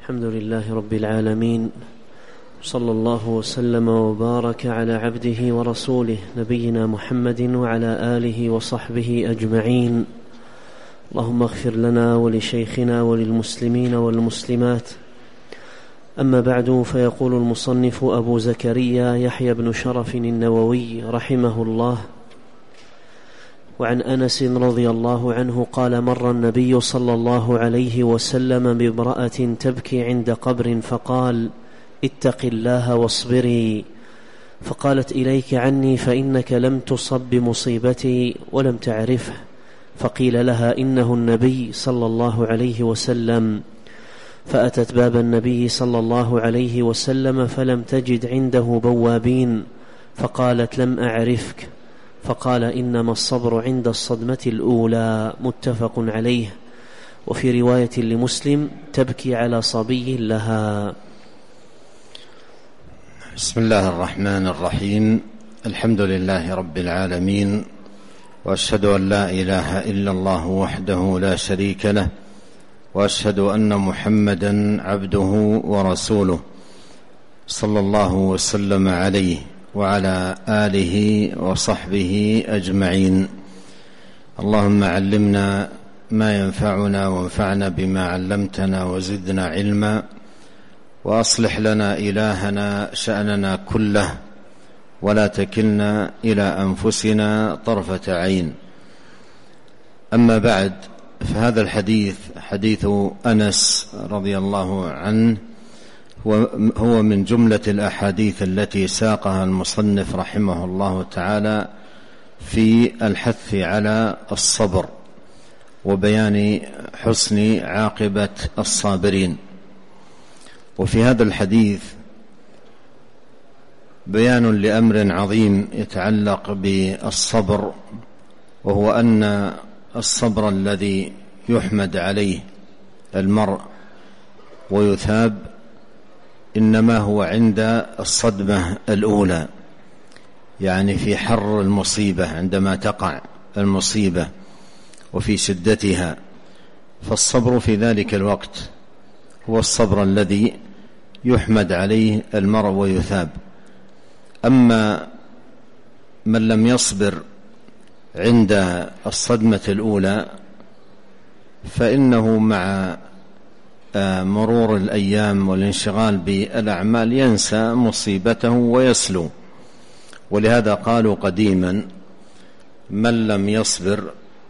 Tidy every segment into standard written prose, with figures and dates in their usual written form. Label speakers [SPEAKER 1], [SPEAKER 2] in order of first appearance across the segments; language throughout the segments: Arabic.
[SPEAKER 1] الحمد لله رب العالمين، صلى الله وسلم وبارك على عبده ورسوله نبينا محمد وعلى آله وصحبه أجمعين. اللهم اغفر لنا ولشيخنا وللمسلمين والمسلمات. أما بعد، فيقول المصنف أبو زكريا يحيى بن شرف النووي رحمه الله: وعن أنس رضي الله عنه قال: مر النبي صلى الله عليه وسلم بامرأة تبكي عند قبر فقال: اتق الله واصبري. فقالت: إليك عني، فإنك لم تصب بمصيبتي ولم تعرفه. فقيل لها: إنه النبي صلى الله عليه وسلم. فأتت باب النبي صلى الله عليه وسلم فلم تجد عنده بوابين، فقالت: لم أعرفك. فقال: إنما الصبر عند الصدمة الأولى. متفق عليه. وفي رواية لمسلم: تبكي على صبي لها.
[SPEAKER 2] بسم الله الرحمن الرحيم. الحمد لله رب العالمين، وأشهد أن لا إله إلا الله وحده لا شريك له، وأشهد أن محمدا عبده ورسوله، صلى الله وسلم عليه وعلى آله وصحبه أجمعين. اللهم علمنا ما ينفعنا وانفعنا بما علمتنا وزدنا علما، وأصلح لنا إلهنا شأننا كله، ولا تكلنا إلى أنفسنا طرفة عين. أما بعد، فهذا الحديث حديث أنس رضي الله عنه هو من جملة الأحاديث التي ساقها المصنف رحمه الله تعالى في الحث على الصبر وبيان حسن عاقبة الصابرين. وفي هذا الحديث بيان لأمر عظيم يتعلق بالصبر، وهو أن الصبر الذي يحمد عليه المرء ويثاب إنما هو عند الصدمة الأولى، يعني في حر المصيبة، عندما تقع المصيبة وفي شدتها، فالصبر في ذلك الوقت هو الصبر الذي يحمد عليه المرء ويثاب. أما من لم يصبر عند الصدمة الأولى فإنه مع مرور الأيام والانشغال بالأعمال ينسى مصيبته ويسلو. ولهذا قالوا قديما: من لم يصبر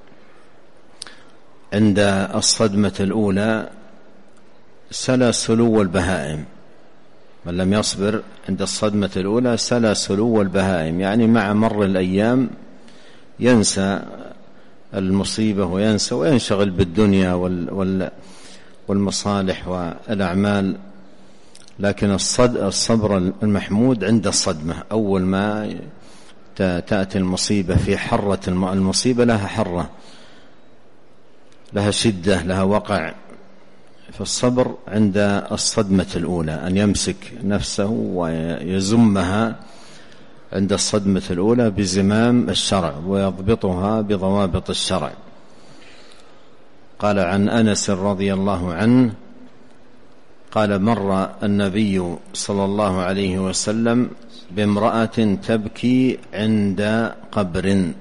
[SPEAKER 2] عند الصدمة الأولى سلى سلو البهائم. من لم يصبر عند الصدمة الأولى سلى سلو البهائم، يعني مع مر الأيام ينسى المصيبة وينشغل بالدنيا والمصالح والأعمال. لكن الصبر المحمود عند الصدمة، أول ما تأتي المصيبة في حرة المصيبة، لها حرة، لها شدة، لها وقع. فالصبر عند الصدمة الأولى، أن يمسك نفسه ويزمها عند الصدمة الأولى بزمام الشرع ويضبطها بضوابط الشرع. قال عن أنس رضي الله عنه قال: مر النبي صلى الله عليه وسلم بامرأة تبكي عند قبر.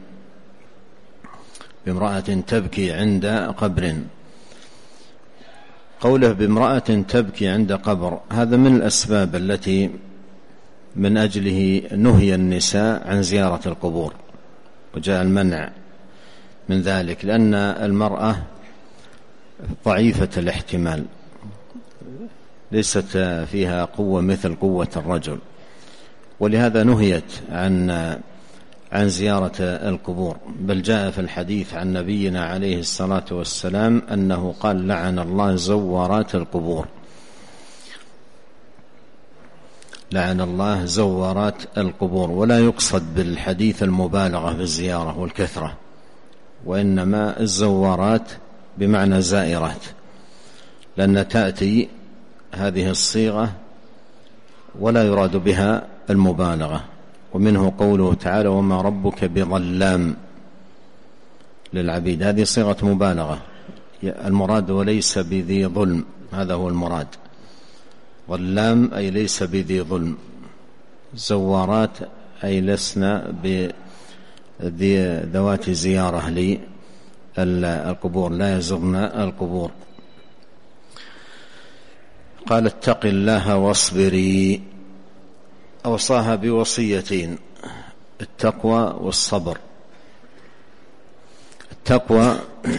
[SPEAKER 2] بامرأة تبكي عند قبر. قوله بامرأة تبكي عند قبر، هذا من الأسباب التي من أجله نهي النساء عن زيارة القبور، وجاء المنع من ذلك، لأن المرأة ضعيفة الاحتمال، ليست فيها قوة مثل قوة الرجل، ولهذا نهيت عن زيارة القبور. بل جاء في الحديث عن نبينا عليه الصلاة والسلام أنه قال: لعن الله زوارات القبور. لعن الله زوارات القبور. ولا يقصد بالحديث المبالغة في الزيارة والكثرة، وإنما الزوارات بمعنى زائرات، لأن تأتي هذه الصيغة ولا يراد بها المبالغة. ومنه قوله تعالى: وما ربك بظلام للعبيد. هذه صيغة مبالغة، المراد وليس بذي ظلم، هذا هو المراد. واللام أي ليس بذي ظلم، زوارات أي لسنا بذوات زيارة للقبور، لا يزرن القبور. قال اتق الله واصبري، أوصاها بوصيتين: التقوى والصبر. التقوى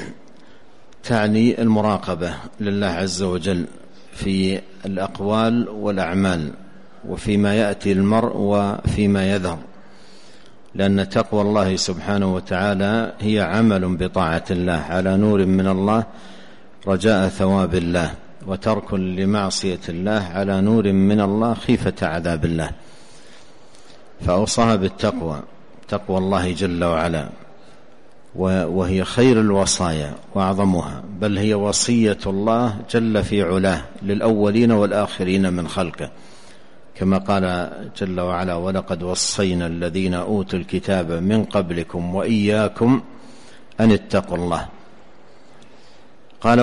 [SPEAKER 2] تعني المراقبة لله عز وجل في الأقوال والأعمال، وفيما يأتي المرء وفيما يذر، لأن تقوى الله سبحانه وتعالى هي عمل بطاعة الله على نور من الله رجاء ثواب الله، وترك لمعصية الله على نور من الله خيفة عذاب الله. فأوصاها بالتقوى، تقوى الله جل وعلا، وهي خير الوصايا وأعظمها، بل هي وصية الله جل في علاه للأولين والآخرين من خلقه، كما قال جل وعلا: ولقد وصينا الذين أوتوا الكتاب من قبلكم وإياكم أن اتقوا الله. قال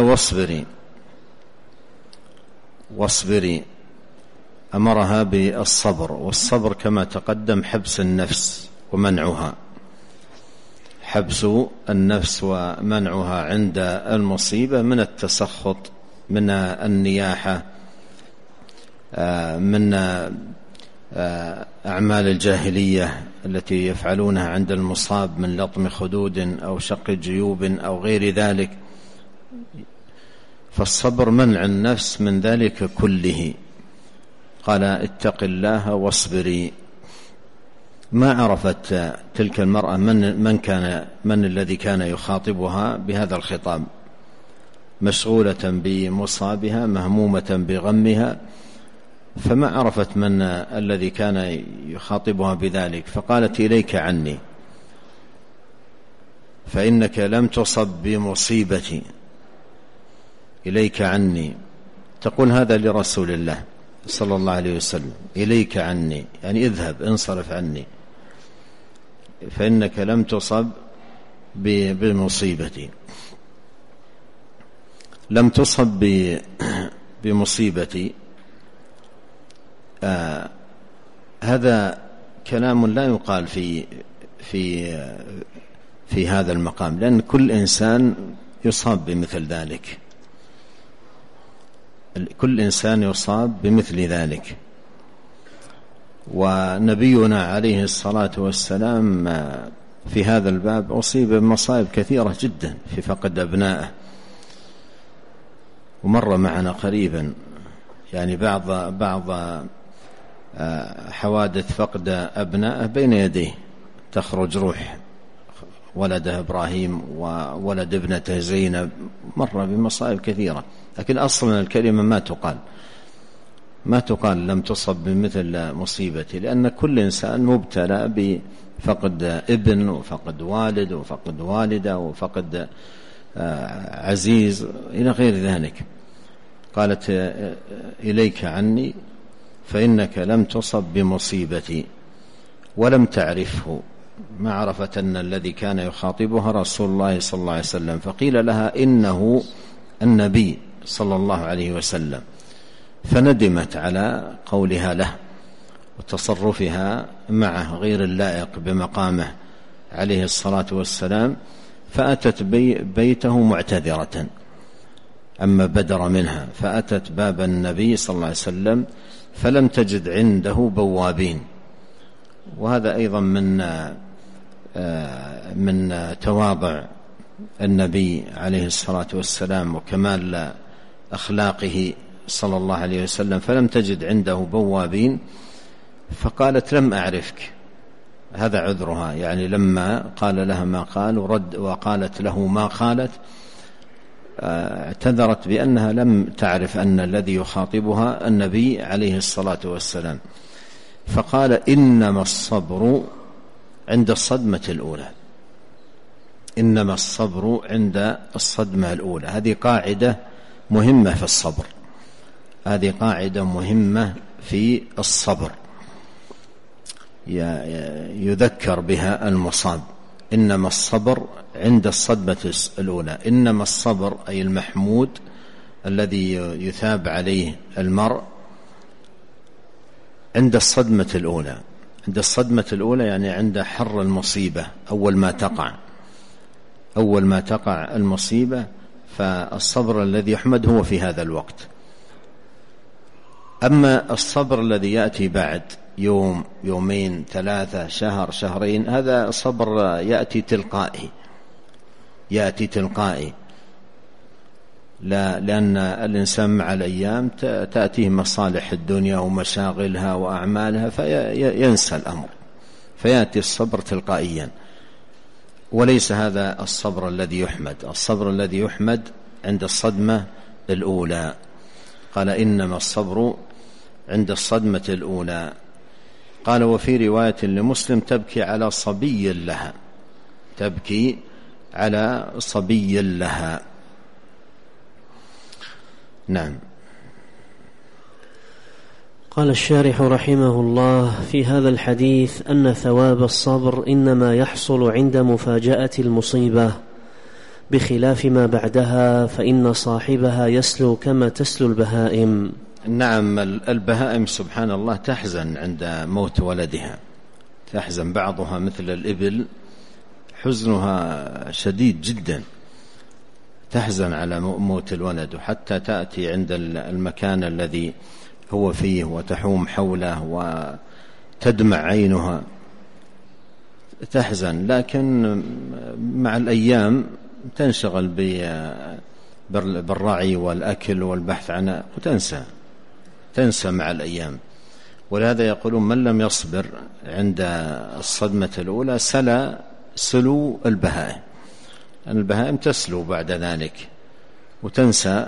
[SPEAKER 2] واصبري، أمرها بالصبر، والصبر كما تقدم حبس النفس ومنعها، حبس النفس ومنعها عند المصيبة من التسخط، من النياحة، من أعمال الجاهلية التي يفعلونها عند المصاب من لطم خدود أو شق جيوب أو غير ذلك. فالصبر منع النفس من ذلك كله. قال اتق الله واصبري. ما عرفت تلك المرأة من الذي كان يخاطبها بهذا الخطاب، مشغولة بمصابها مهمومة بغمها، فما عرفت من الذي كان يخاطبها بذلك، فقالت: إليك عني فإنك لم تصب بمصيبتي، إليك عني. تقول هذا لرسول الله صلى الله عليه وسلم: إليك عني، يعني اذهب، انصرف عني، فإنك لم تصب بمصيبتي. لم تصب بمصيبتي، هذا كلام لا يقال في هذا المقام، لأن كل إنسان يصاب بمثل ذلك، كل إنسان يصاب بمثل ذلك. ونبينا عليه الصلاة والسلام في هذا الباب أصيب بمصائب كثيرة جدا في فقد أبنائه، ومر معنا قريبا يعني بعض حوادث فقد أبنائه بين يديه، تخرج روح ولده إبراهيم وولد ابنته زينب، مر بمصائب كثيرة. لكن أصلا الكلمة ما تقال لم تصب بمثل مصيبتي، لأن كل إنسان مبتلى بفقد ابن وفقد والد وفقد والدة وفقد عزيز إلى غير ذلك. قالت: إليك عني فإنك لم تصب بمصيبتي، ولم تعرفه، ما عرفت أن الذي كان يخاطبها رسول الله صلى الله عليه وسلم، فقيل لها: إنه النبي صلى الله عليه وسلم، فندمت على قولها له وتصرفها معه غير اللائق بمقامه عليه الصلاة والسلام، فأتت بيته معتذرة أما بدر منها، فأتت باب النبي صلى الله عليه وسلم فلم تجد عنده بوابين. وهذا أيضا من تواضع النبي عليه الصلاة والسلام وكمال أخلاقه صلى الله عليه وسلم، فلم تجد عنده بوابين، فقالت: لم أعرفك. هذا عذرها، يعني لما قال لها ما قال وقالت له ما قالت، اعتذرت بأنها لم تعرف أن الذي يخاطبها النبي عليه الصلاة والسلام. فقال: إنما الصبر عند الصدمة الأولى، إنما الصبر عند الصدمة الأولى. هذه قاعدة مهمة في الصبر، هذه قاعدة مهمة في الصبر يذكر بها المصاب. إنما الصبر عند الصدمة الأولى. إنما الصبر أي المحمود الذي يثاب عليه المرء عند الصدمة الأولى. عند الصدمة الأولى يعني عند حر المصيبة، أول ما تقع المصيبة، فالصبر الذي يحمد هو في هذا الوقت. أما الصبر الذي يأتي بعد يوم، يومين، 3، شهر، شهرين، هذا صبر يأتي تلقائي، لا، لأن الإنسان مع الأيام تأتيه مصالح الدنيا ومشاغلها وأعمالها فينسى الأمر، فيأتي الصبر تلقائيا، وليس هذا الصبر الذي يحمد. الصبر الذي يحمد عند الصدمة الأولى. قال إنما الصبر عند الصدمة الأولى. قال وفي رواية لمسلم تبكي على صبي لها، تبكي على صبي لها. نعم.
[SPEAKER 1] قال الشارح رحمه الله في هذا الحديث أن ثواب الصبر إنما يحصل عند مفاجأة المصيبة، بخلاف ما بعدها فإن صاحبها يسلو كما تسلو البهائم.
[SPEAKER 2] نعم، البهائم سبحان الله تحزن عند موت ولدها، تحزن، بعضها مثل الإبل حزنها شديد جدا، تحزن على موت الولد، وحتى تأتي عند المكان الذي هو فيه وتحوم حوله وتدمع عينها، تحزن، لكن مع الأيام تنشغل بالرعي والأكل والبحث عنه وتنسى مع الأيام. ولهذا يقولون من لم يصبر عند الصدمة الأولى سلو البهائم، البهائم تسلو بعد ذلك وتنسى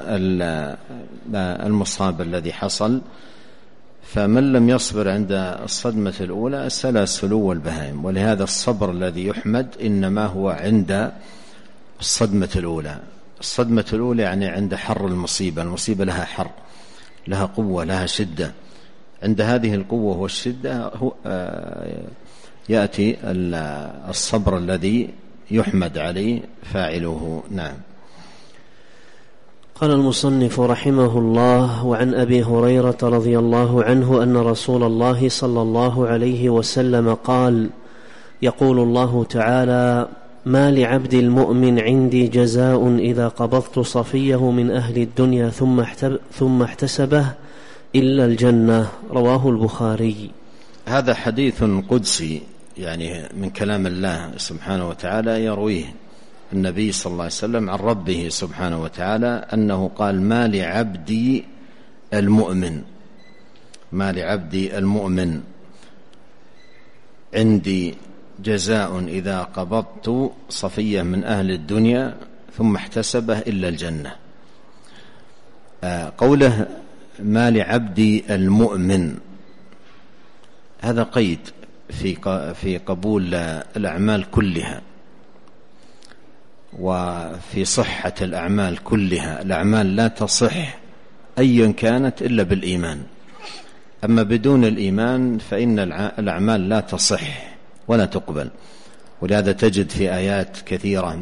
[SPEAKER 2] المصاب الذي حصل. فمن لم يصبر عند الصدمة الأولى سلو البهائم. ولهذا الصبر الذي يحمد إنما هو عند الصدمة الأولى. الصدمة الأولى يعني عند حر المصيبة لها حر، لها قوة، لها شدة. عند هذه القوة والشدة يأتي الصبر الذي يحمد عليه فاعله. نعم.
[SPEAKER 1] قال المصنف رحمه الله وعن أبي هريرة رضي الله عنه أن رسول الله صلى الله عليه وسلم قال: يقول الله تعالى: ما لعبد المؤمن عندي جزاء إذا قبضت صفيه من أهل الدنيا ثم احتسبه إلا الجنة. رواه البخاري.
[SPEAKER 2] هذا حديث قدسي، يعني من كلام الله سبحانه وتعالى، يرويه النبي صلى الله عليه وسلم عن ربه سبحانه وتعالى أنه قال: ما لعبدي المؤمن عندي جزاء إذا قبضت صفية من أهل الدنيا ثم احتسبه إلا الجنة. قوله ما لعبدي المؤمن هذا قيد في قبول الأعمال كلها وفي صحة الأعمال كلها. الأعمال لا تصح أيا كانت إلا بالإيمان، أما بدون الإيمان فإن الأعمال لا تصح ولا تقبل. ولهذا تجد في آيات كثيرة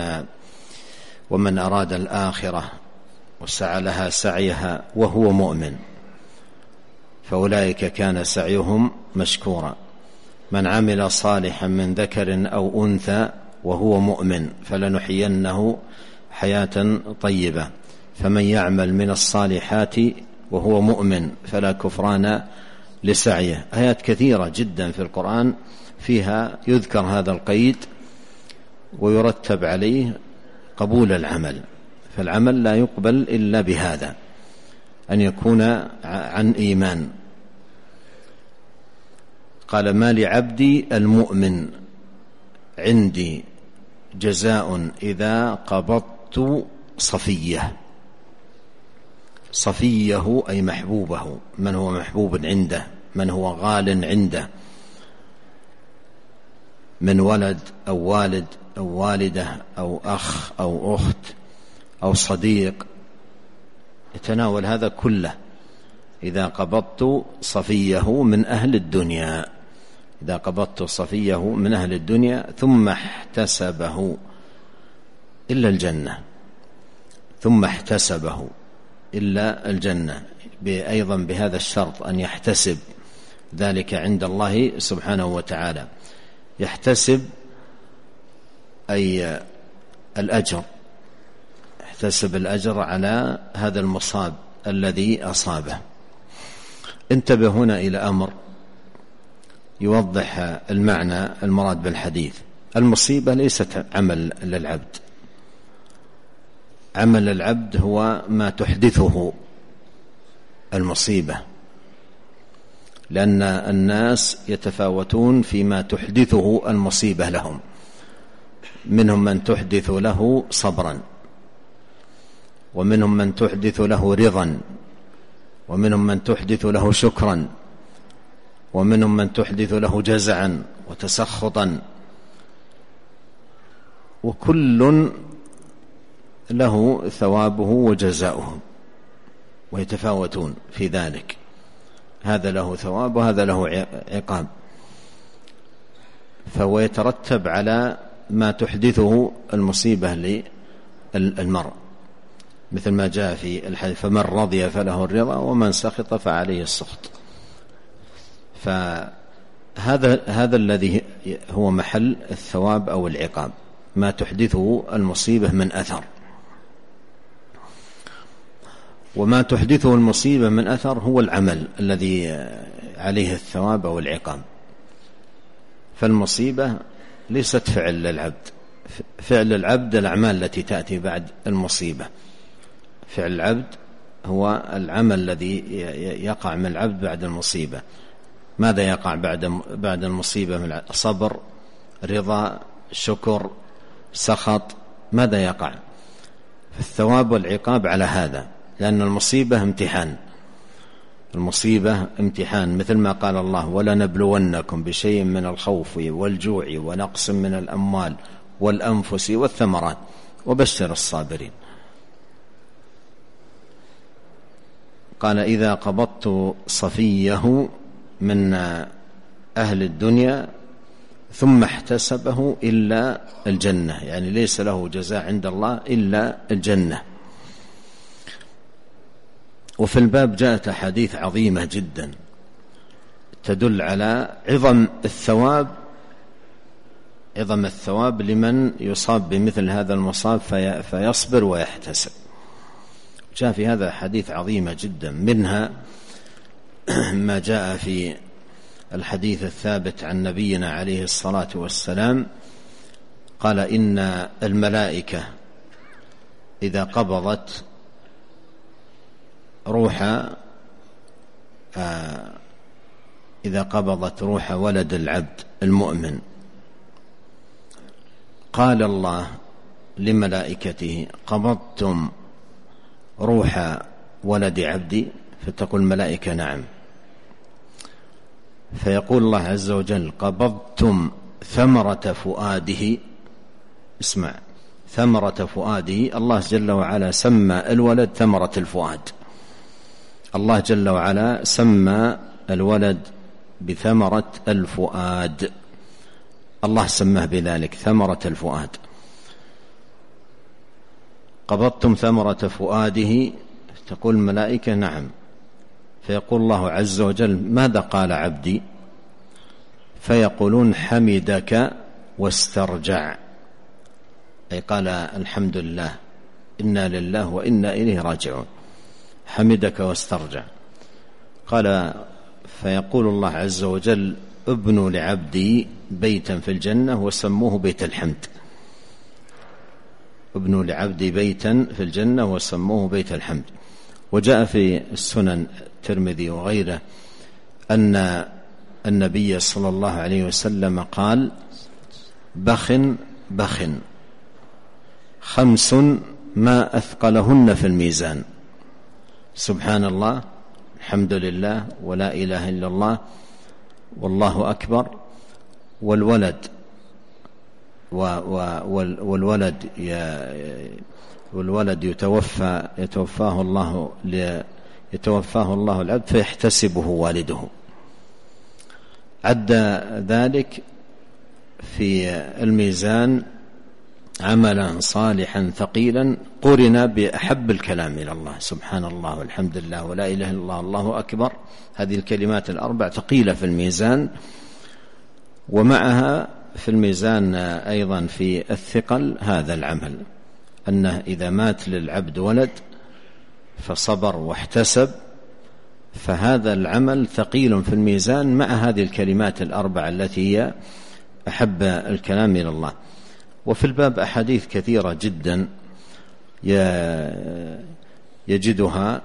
[SPEAKER 2] ومن أراد الآخرة وسعى لها سعيها وهو مؤمن فأولئك كان سعيهم مشكورا. من عمل صالحا من ذكر أو أنثى وهو مؤمن فلنحيينه حياة طيبة. فمن يعمل من الصالحات وهو مؤمن فلا كفران لسعيه. آيات كثيرة جدا في القرآن فيها يذكر هذا القيد ويرتب عليه قبول العمل. فالعمل لا يقبل إلا بهذا، أن يكون عن إيمان. قال: ما لعبدي المؤمن عندي جزاء إذا قبضت صفيه أي محبوبه، من هو محبوب عنده، من هو غال عنده، من ولد أو والد أو والدة أو أخ أو أخت أو صديق، يتناول هذا كله. إذا قبضت صفيه من أهل الدنيا، إذا قبضت صفيه من أهل الدنيا ثم احتسبه إلا الجنة، ثم احتسبه إلا الجنة، أيضا بهذا الشرط أن يحتسب ذلك عند الله سبحانه وتعالى. يحتسب أي الأجر، يحتسب الأجر على هذا المصاب الذي أصابه. انتبه هنا إلى أمر يوضح المعنى المراد بالحديث. المصيبة ليست عمل للعبد، عمل العبد هو ما تحدثه المصيبة، لأن الناس يتفاوتون فيما تحدثه المصيبة لهم. منهم من تحدث له صبرا، ومنهم من تحدث له رضا، ومنهم من تحدث له شكرا، ومنهم من تحدث له جزعا وتسخطا، وكل له ثوابه وجزاؤه، ويتفاوتون في ذلك، هذا له ثواب وهذا له عقاب. فهو يترتب على ما تحدثه المصيبة للمرء، مثل ما جاء في الحديث: فمن رضي فله الرضا ومن سخط فعليه السخط. فهذا الذي هو محل الثواب أو العقاب، ما تحدثه المصيبة من أثر. وما تحدثه المصيبة من أثر هو العمل الذي عليه الثواب أو العقاب. فالمصيبة ليست فعل للعبد، فعل العبد الأعمال التي تأتي بعد المصيبة. فعل العبد هو العمل الذي يقع من العبد بعد المصيبة. ماذا يقع بعد المصيبة من صبر، رضا، شكر، سخط؟ ماذا يقع؟ الثواب والعقاب على هذا، لأن المصيبة امتحان. المصيبة امتحان، مثل ما قال الله: ولنبلونكم بشيء من الخوف والجوع ونقص من الأموال والأنفس والثمرات وبشر الصابرين. قال: إذا قبضت صفيه من أهل الدنيا ثم احتسبه إلا الجنة، يعني ليس له جزاء عند الله إلا الجنة. وفي الباب جاءت أحاديث عظيمة جدا تدل على عظم الثواب لمن يصاب بمثل هذا المصاب فيصبر ويحتسب. جاء في هذا حديث عظيمة جدا، منها ما جاء في الحديث الثابت عن نبينا عليه الصلاة والسلام قال: إن الملائكة إذا قبضت روح ولد العبد المؤمن، قال الله لملائكته: قبضتم روح ولد عبدي؟ فتقول الملائكة: نعم. فيقول الله عز وجل: قبضتم ثمرة فؤاده. اسمع، ثمرة فؤاده. الله جل وعلا سمى الولد ثمرة الفؤاد. الله جل وعلا سمى الولد بثمرة الفؤاد، الله سماه بذلك، ثمرة الفؤاد. قبضتم ثمرة فؤاده؟ تقول الملائكة: نعم. فيقول الله عز وجل: ماذا قال عبدي؟ فيقولون: حمدك واسترجع، أي قال الحمد لله، إنا لله وإنا إليه راجعون. حمدك واسترجع. قال: فيقول الله عز وجل: ابنوا لعبدي بيتا في الجنة وسموه بيت الحمد. ابنوا لعبدي بيتا في الجنة وسموه بيت الحمد. وجاء في السنن الترمذي وغيره أن النبي صلى الله عليه وسلم قال: بخ بخ 5 ما أثقلهن في الميزان: سبحان الله، الحمد لله، ولا إله إلا الله، والله أكبر، والولد والولد يتوفاه الله العبد فيحتسبه والده. عد ذلك في الميزان عملا صالحا ثقيلا قرن بأحب الكلام إلى الله. سبحان الله والحمد لله ولا إله إلا الله الله أكبر، هذه الكلمات الأربع ثقيلة في الميزان، ومعها في الميزان أيضا في الثقل هذا العمل، أنه إذا مات للعبد ولد فصبر واحتسب فهذا العمل ثقيل في الميزان مع هذه الكلمات الأربع التي هي أحب الكلام إلى الله. وفي الباب أحاديث كثيرة جدا يجدها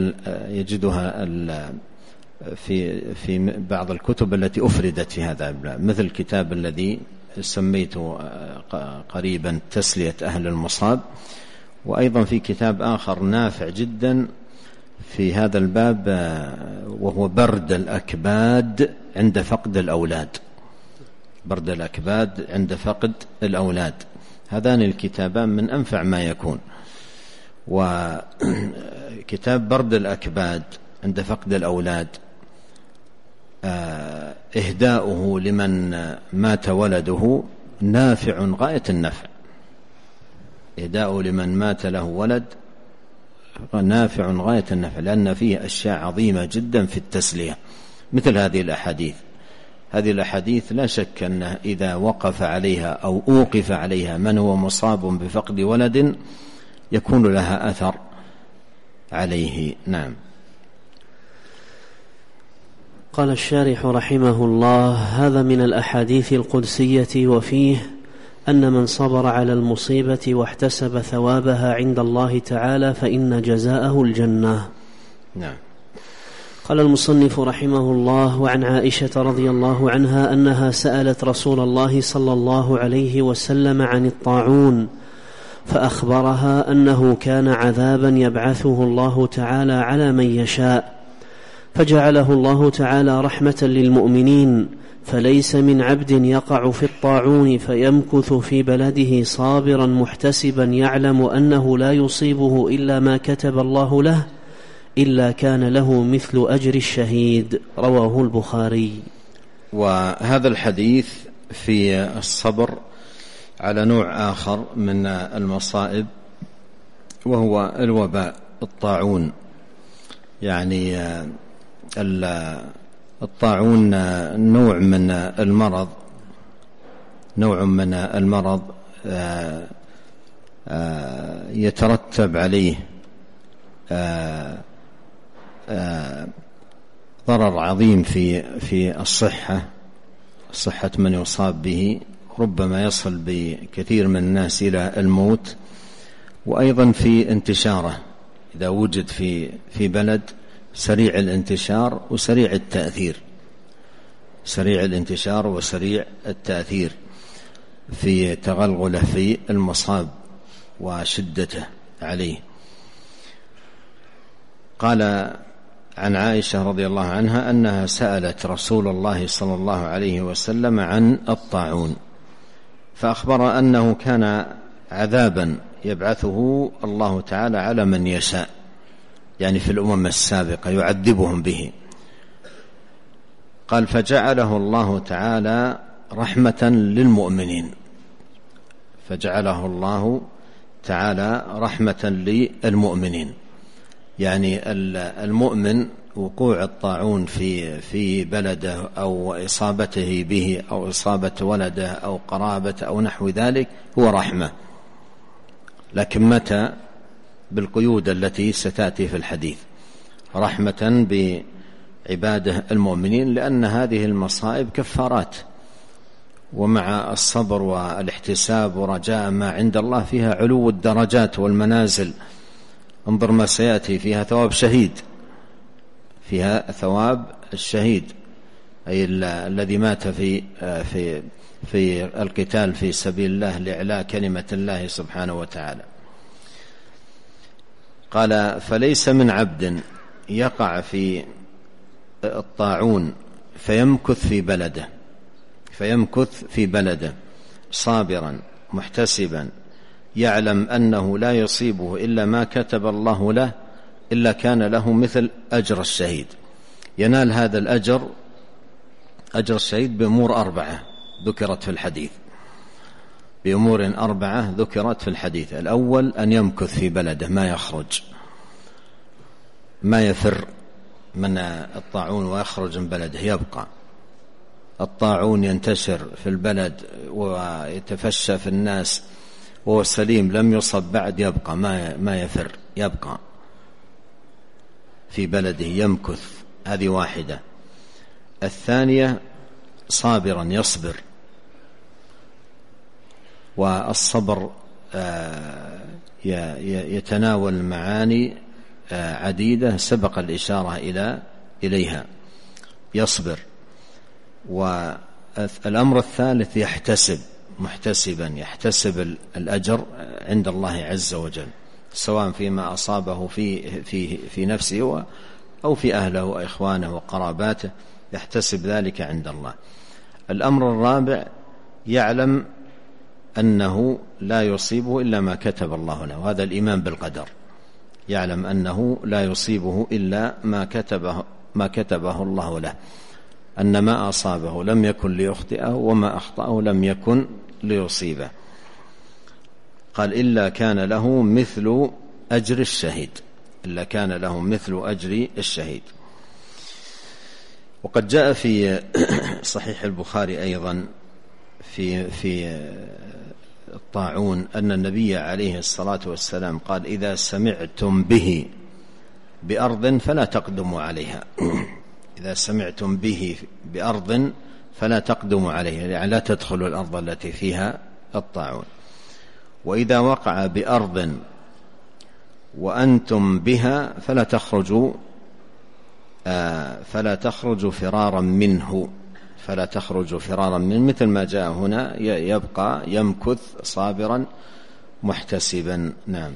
[SPEAKER 2] في بعض الكتب التي أفردت في هذا الباب، مثل الكتاب الذي سميته قريبا تسلية أهل المصاب، وأيضا في كتاب آخر نافع جدا في هذا الباب وهو برد الأكباد عند فقد الأولاد. برد الأكباد عند فقد الأولاد، هذان الكتابان من أنفع ما يكون. وكتاب برد الأكباد عند فقد الأولاد إهداؤه لمن مات ولده نافع غاية النفع، إهداؤه لمن مات له ولد نافع غاية النفع، لأن فيه أشياء عظيمة جدا في التسلية مثل هذه الأحاديث. هذه الأحاديث لا شك أنه إذا وقف عليها أو أوقف عليها من هو مصاب بفقد ولد يكون لها أثر عليه. نعم.
[SPEAKER 1] قال الشارح رحمه الله: هذا من الأحاديث القدسية، وفيه أن من صبر على المصيبة واحتسب ثوابها عند الله تعالى فإن جزاءه الجنة.
[SPEAKER 2] نعم.
[SPEAKER 1] قال المصنف رحمه الله: وعن عائشة رضي الله عنها أنها سألت رسول الله صلى الله عليه وسلم عن الطاعون، فأخبرها أنه كان عذابا يبعثه الله تعالى على من يشاء، فجعله الله تعالى رحمة للمؤمنين، فليس من عبد يقع في الطاعون فيمكث في بلده صابرا محتسبا يعلم أنه لا يصيبه إلا ما كتب الله له إلا كان له مثل أجر الشهيد. رواه البخاري.
[SPEAKER 2] وهذا الحديث في الصبر على نوع آخر من المصائب، وهو الوباء، الطاعون. يعني الطاعون نوع من المرض يترتب عليه ضرر عظيم في صحة من يصاب به، ربما يصل بكثير من الناس إلى الموت، وأيضا في انتشاره إذا وجد في بلد سريع الانتشار وسريع التأثير، سريع الانتشار وسريع التأثير في تغلغله في المصاب وشدته عليه. قال عن عائشة رضي الله عنها أنها سألت رسول الله صلى الله عليه وسلم عن الطاعون، فأخبر أنه كان عذابا يبعثه الله تعالى على من يشاء، يعني في الأمم السابقة يعذبهم به. قال: فجعله الله تعالى رحمة للمؤمنين، فجعله الله تعالى رحمة للمؤمنين، يعني المؤمن وقوع الطاعون في بلده أو إصابته به أو إصابة ولده أو قرابة أو نحو ذلك هو رحمة، لكن متى؟ بالقيود التي ستأتي في الحديث، رحمة بعباده المؤمنين، لأن هذه المصائب كفارات، ومع الصبر والاحتساب ورجاء ما عند الله فيها علو الدرجات والمنازل. انظر ما سيأتي، فيها ثواب شهيد، فيها ثواب الشهيد، أي الذي مات في القتال في سبيل الله لإعلاء كلمة الله سبحانه وتعالى. قال: فليس من عبد يقع في الطاعون فيمكث في بلده صابرا محتسبا يعلم أنه لا يصيبه إلا ما كتب الله له إلا كان له مثل أجر الشهيد. ينال هذا الأجر، أجر الشهيد، بأمور 4 ذكرت في الحديث. بأمور 4 ذكرت في الحديث. الأول أن يمكث في بلده، ما يخرج، ما يفر من الطاعون ويخرج من بلده، يبقى. الطاعون ينتشر في البلد ويتفشى في الناس وهو سليم لم يصب بعد، يبقى، ما يفر، يبقى في بلده يمكث. هذه واحدة. الثانية صابرا، يصبر. والصبر يتناول معاني عديدة سبق الإشارة إليها. يصبر. والأمر الثالث يحتسب، محتسبا، يحتسب الأجر عند الله عز وجل، سواء فيما أصابه في نفسه أو في أهله وإخوانه وقراباته، يحتسب ذلك عند الله. الأمر الرابع يعلم أنه لا يصيبه إلا ما كتب الله له، وهذا الإيمان بالقدر. يعلم أنه لا يصيبه إلا ما كتبه الله له، أن ما أصابه لم يكن ليخطئه وما أخطأه لم يكن ليصيبه. قال إلا كان له مثل أجر الشهيد، إلا كان له مثل أجر الشهيد. وقد جاء في صحيح البخاري أيضا في الطاعون أن النبي عليه الصلاة والسلام قال إذا سمعتم به بأرض فلا تقدموا عليها. إذا سمعتم به بأرض فلا تقدموا عليها، يعني لا تدخلوا الأرض التي فيها الطاعون. وإذا وقع بأرض وأنتم بها فلا تخرجوا فرارا منه، فلا تخرجوا فرارا منه، مثل ما جاء هنا، يبقى يمكث صابرا محتسبا. نعم.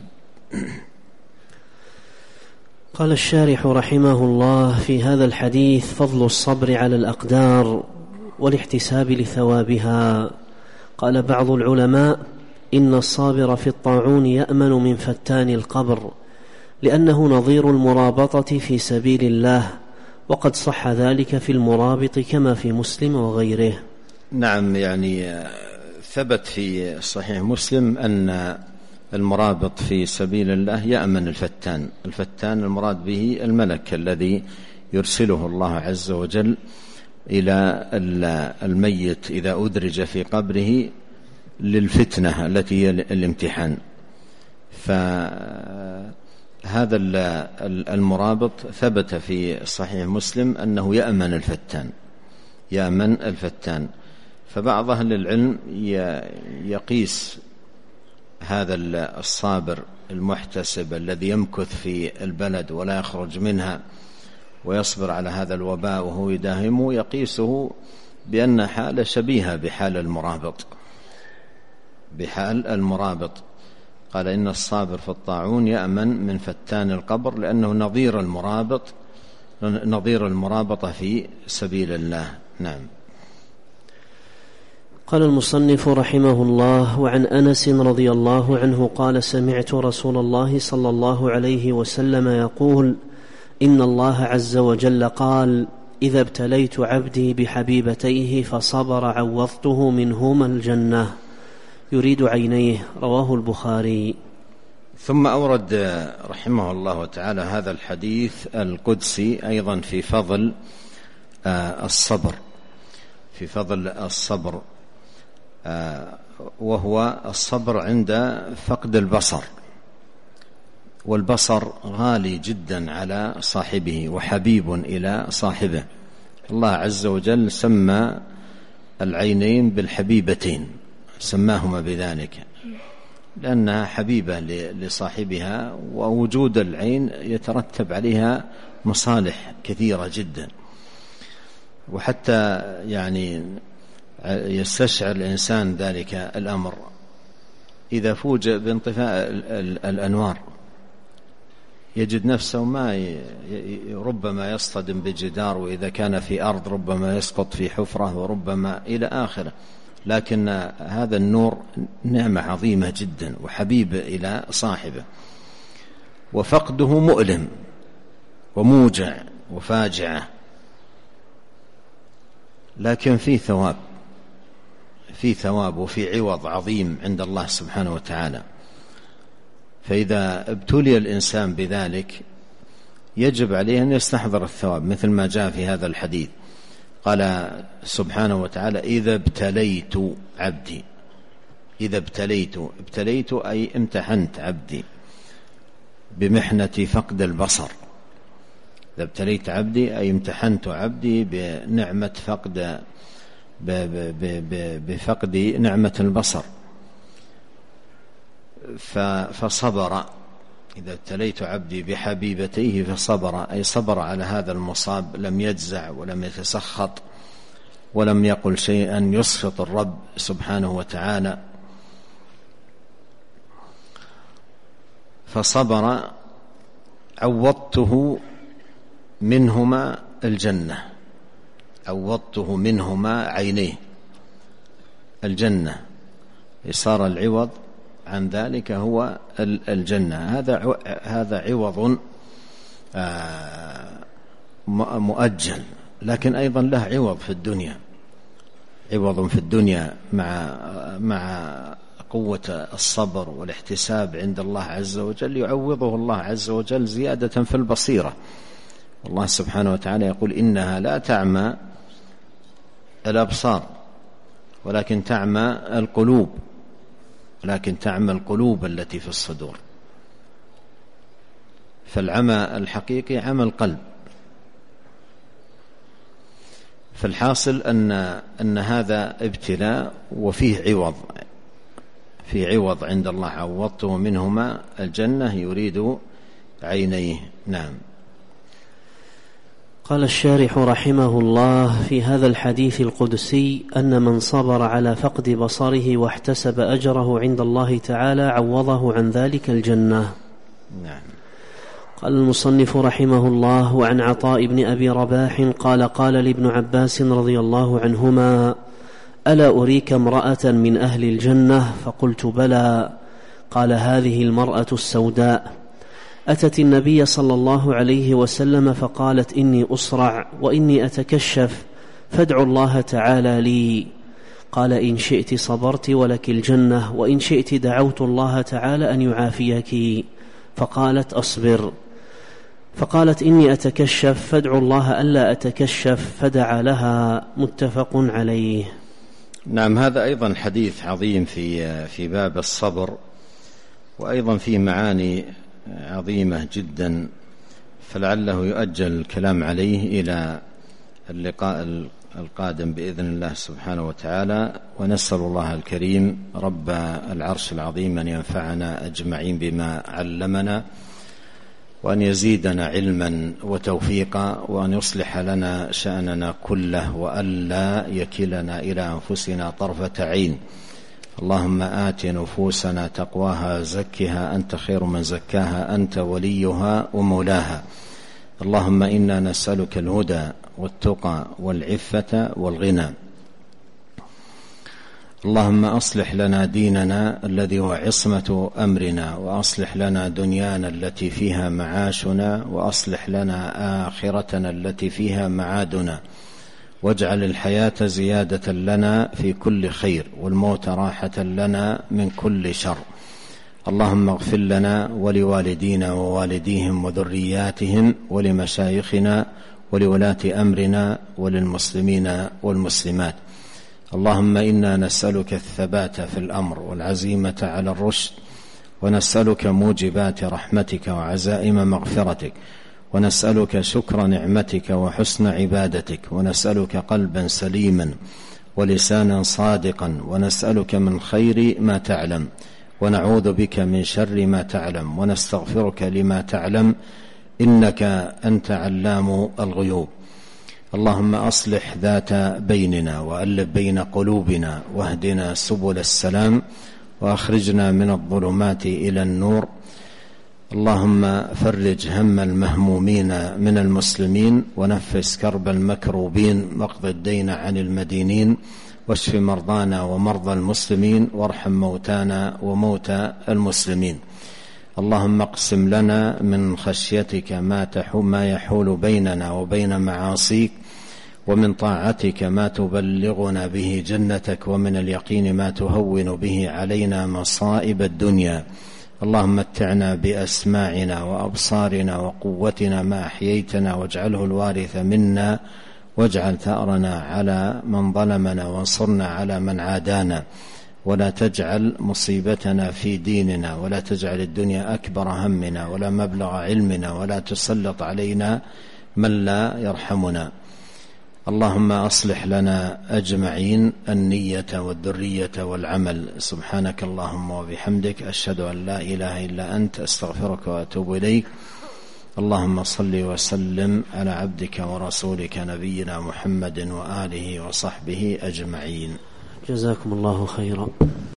[SPEAKER 1] قال الشارح رحمه الله في هذا الحديث فضل الصبر على الأقدار والاحتساب لثوابها. قال بعض العلماء إن الصابر في الطاعون يأمن من فتان القبر، لأنه نظير المرابطة في سبيل الله، وقد صح ذلك في المرابط كما في مسلم وغيره.
[SPEAKER 2] نعم، يعني ثبت في صحيح مسلم أن المرابط في سبيل الله يأمن الفتان. الفتان المراد به الملك الذي يرسله الله عز وجل إلى الميت إذا أدرج في قبره للفتنة التي هي الامتحان. فهذا المرابط ثبت في صحيح مسلم أنه يأمن الفتان. فبعض أهل العلم يقيس هذا الصابر المحتسب الذي يمكث في البلد ولا يخرج منها ويصبر على هذا الوباء وهو يداهمه، يقيسه بأن حالة شبيهة بحال المرابط. قال إن الصابر في الطاعون يأمن من فتان القبر، لأنه نظير المرابطة في سبيل الله. نعم.
[SPEAKER 1] قال المصنف رحمه الله: وعن أنس رضي الله عنه قال: سمعت رسول الله صلى الله عليه وسلم يقول: إن الله عز وجل قال: إذا ابتليت عبدي بحبيبتيه فصبر عوضته منهما الجنة، يريد عينيه. رواه البخاري.
[SPEAKER 2] ثم أورد رحمه الله تعالى هذا الحديث القدسي أيضا في فضل الصبر، وهو الصبر عند فقد البصر. والبصر غالي جدا على صاحبه وحبيب إلى صاحبه. الله عز وجل سمى العينين بالحبيبتين، سماهما بذلك لأنها حبيبة لصاحبها، ووجود العين يترتب عليها مصالح كثيرة جدا. وحتى يعني يستشعر الإنسان ذلك الأمر إذا فوجئ بانطفاء الأنوار، يجد نفسه ربما يصطدم بجدار، وإذا كان في أرض ربما يسقط في حفرة، وربما إلى آخره. لكن هذا النور نعمة عظيمة جدا وحبيب إلى صاحبه، وفقده مؤلم وموجع وفاجعة، لكن فيه في ثواب وفي عوض عظيم عند الله سبحانه وتعالى. فإذا ابتلي الإنسان بذلك يجب عليه أن يستحضر الثواب، مثل ما جاء في هذا الحديث، قال سبحانه وتعالى: إذا ابتليت عبدي. إذا ابتليت أي امتحنت عبدي بمحنة فقد البصر. إذا ابتليت عبدي أي امتحنت عبدي بنعمة بفقد نعمة البصر فصبر. إذا ابتليت عبدي بحبيبتيه فصبر، أي صبر على هذا المصاب، لم يجزع ولم يتسخط ولم يقل شيئا يسخط الرب سبحانه وتعالى، فصبر. عوضته منهما الجنة، عوضته منهما عينيه الجنة، صار العوض عن ذلك هو الجنة. هذا عوض مؤجل، لكن أيضا له عوض في الدنيا، عوض في الدنيا مع قوة الصبر والاحتساب عند الله عز وجل، يعوضه الله عز وجل زيادة في البصيرة. الله سبحانه وتعالى يقول: إنها لا تعمى الأبصار ولكن تعمى القلوب التي في الصدور. فالعمى الحقيقي عمى القلب. فالحاصل أن هذا ابتلاء وفيه عوض، في عوض عند الله. عوضته منهما الجنة، يريد عينيه. نعم.
[SPEAKER 1] قال الشارح رحمه الله: في هذا الحديث القدسي أن من صبر على فقد بصره واحتسب أجره عند الله تعالى عوضه عن ذلك الجنة.
[SPEAKER 2] نعم.
[SPEAKER 1] قال المصنف رحمه الله: وعن عطاء بن أبي رباح قال: قال لابن عباس رضي الله عنهما: ألا أريك امرأة من أهل الجنة؟ فقلت: بلى. قال: هذه المرأة السوداء أتت النبي صلى الله عليه وسلم فقالت: إني أصرع وإني أتكشف فادعوا الله تعالى لي. قال: إن شئت صبرت ولك الجنة، وإن شئت دعوت الله تعالى أن يعافيك. فقالت: أصبر. فقالت: إني أتكشف فادعوا الله ألا أتكشف، فدعا لها. متفق عليه.
[SPEAKER 2] نعم. هذا أيضا حديث عظيم في باب الصبر، وأيضا فيه معاني عظيمة جدا، فلعله يؤجل الكلام عليه إلى اللقاء القادم بإذن الله سبحانه وتعالى. ونسأل الله الكريم رب العرش العظيم أن ينفعنا أجمعين بما علمنا، وأن يزيدنا علما وتوفيقا، وأن يصلح لنا شأننا كله، وألا يكلنا إلى أنفسنا طرفة عين. اللهم آت نفوسنا تقواها زكها أنت خير من زكاها، أنت وليها ومولاها. اللهم إنا نسألك الهدى والتقى والعفة والغنى. اللهم أصلح لنا ديننا الذي هو عصمة أمرنا، وأصلح لنا دنيانا التي فيها معاشنا، وأصلح لنا آخرتنا التي فيها معادنا، واجعل الحياة زيادة لنا في كل خير، والموت راحة لنا من كل شر. اللهم اغفر لنا ولوالدينا ووالديهم وذرياتهم ولمشايخنا ولولاة أمرنا وللمسلمين والمسلمات. اللهم إنا نسألك الثبات في الأمر والعزيمة على الرشد، ونسألك موجبات رحمتك وعزائم مغفرتك، ونسألك شكر نعمتك وحسن عبادتك، ونسألك قلبا سليما ولسانا صادقا، ونسألك من خير ما تعلم، ونعوذ بك من شر ما تعلم، ونستغفرك لما تعلم، إنك أنت علام الغيوب. اللهم أصلح ذات بيننا، وألف بين قلوبنا، واهدنا سبل السلام، وأخرجنا من الظلمات إلى النور. اللهم فرج هم المهمومين من المسلمين، ونفس كرب المكروبين، واقض الدين عن المدينين، واشف مرضانا ومرضى المسلمين، وارحم موتانا وموتى المسلمين. اللهم اقسم لنا من خشيتك ما يحول بيننا وبين معاصيك، ومن طاعتك ما تبلغنا به جنتك، ومن اليقين ما تهون به علينا مصائب الدنيا. اللهم متعنا بأسماعنا وأبصارنا وقوتنا ما أحييتنا، واجعله الوارث منا، واجعل ثأرنا على من ظلمنا، وانصرنا على من عادانا، ولا تجعل مصيبتنا في ديننا، ولا تجعل الدنيا أكبر همنا ولا مبلغ علمنا، ولا تسلط علينا من لا يرحمنا. اللهم أصلح لنا أجمعين النية والذرية والعمل. سبحانك اللهم وبحمدك، أشهد أن لا إله إلا أنت، أستغفرك وأتوب إليك. اللهم صل وسلم على عبدك ورسولك نبينا محمد وآله وصحبه أجمعين.
[SPEAKER 1] جزاكم الله خيرا.